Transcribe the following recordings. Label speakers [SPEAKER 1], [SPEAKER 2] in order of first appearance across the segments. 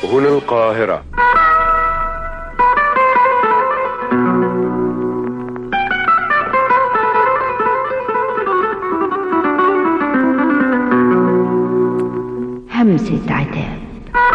[SPEAKER 1] هنا القاهرة.
[SPEAKER 2] همسة عتاب.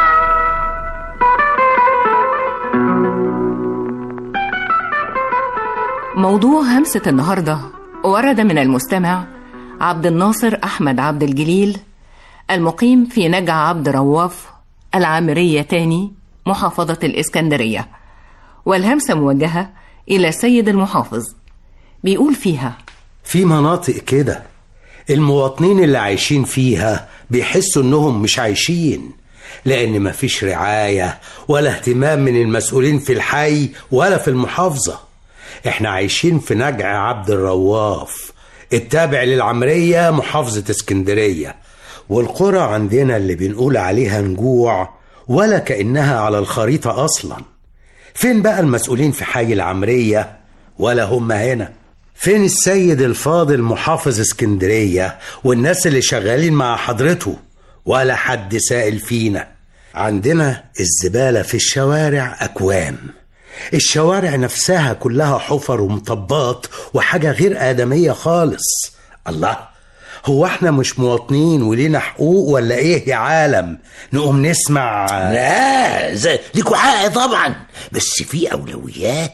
[SPEAKER 3] موضوع همسة النهاردة ورد من المستمع عبد الناصر أحمد عبد الجليل، المقيم في نجع عبد رواف، العامرية تاني، محافظة الإسكندرية، والهمسة موجهة إلى السيد المحافظ. بيقول فيها:
[SPEAKER 4] في مناطق كده المواطنين اللي عايشين فيها بيحسوا إنهم مش عايشين، لأن مفيش رعاية ولا اهتمام من المسؤولين في الحي ولا في المحافظة. احنا عايشين في نجع عبد الرواف التابع للعمرية محافظة اسكندرية، والقرى عندنا اللي بنقول عليها نجوع ولا كأنها على الخريطة أصلا. فين بقى المسؤولين في حي العمرية؟ ولا هم هنا. فين السيد الفاضل محافظ اسكندرية والناس اللي شغالين مع حضرته؟ ولا حد سائل فينا. عندنا الزبالة في الشوارع أكوام، الشوارع نفسها كلها حفر ومطبات وحاجة غير آدمية خالص. الله، هو احنا مش مواطنين ولينا حقوق ولا ايه يا عالم؟ نقوم نسمع؟
[SPEAKER 5] لا، ليكوا حق طبعا، بس في أولويات.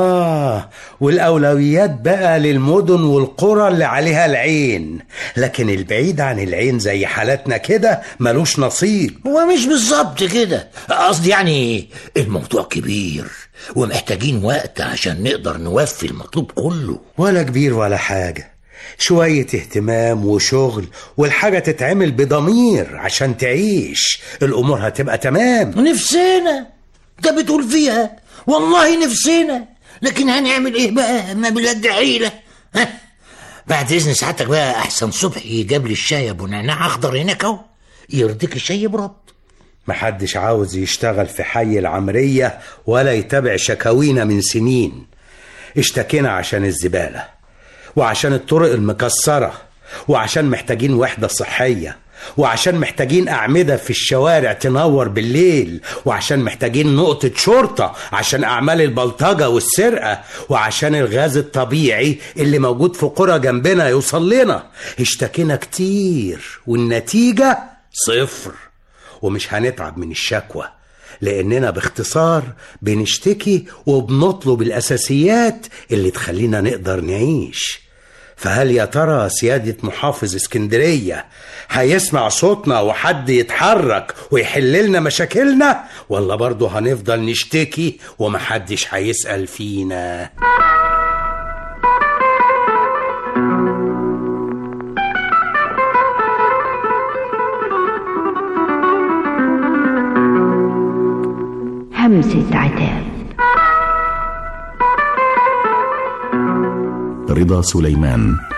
[SPEAKER 4] والأولويات بقى للمدن والقرى اللي عليها العين، لكن البعيد عن العين زي حالتنا كده ملوش نصيب.
[SPEAKER 5] هو مش بالظبط كده، قصدي يعني الموضوع كبير ومحتاجين وقت عشان نقدر نوفي المطلوب كله.
[SPEAKER 4] ولا كبير ولا حاجة، شوية اهتمام وشغل والحاجة تتعمل بضمير عشان تعيش، الأمور هتبقى تمام.
[SPEAKER 5] نفسنا انت بتقول فيها، والله نفسنا، لكن هنعمل ايه بقى؟ ما بجد حيلة. بعد إذن ساعتك بقى، أحسن صبحي جاب لي الشاي أبو نعناع أخضر هناك أهو، يرضيك الشاي برد؟
[SPEAKER 4] محدش عاوز يشتغل في حي العمرية ولا يتابع شكاوينا من سنين. اشتكينا عشان الزبالة وعشان الطرق المكسرة وعشان محتاجين وحدة صحية وعشان محتاجين أعمدة في الشوارع تنور بالليل وعشان محتاجين نقطة شرطة عشان أعمال البلطجة والسرقة وعشان الغاز الطبيعي اللي موجود في قرى جنبنا يوصل لنا. اشتكينا كتير والنتيجة صفر، ومش هنتعب من الشكوى لأننا باختصار بنشتكي وبنطلب الأساسيات اللي تخلينا نقدر نعيش. فهل يا ترى سيادة محافظ اسكندرية هيسمع صوتنا وحد يتحرك ويحللنا مشاكلنا، ولا برضو هنفضل نشتكي ومحدش هيسأل فينا؟
[SPEAKER 2] همسة عتاب.
[SPEAKER 6] رضا سليمان.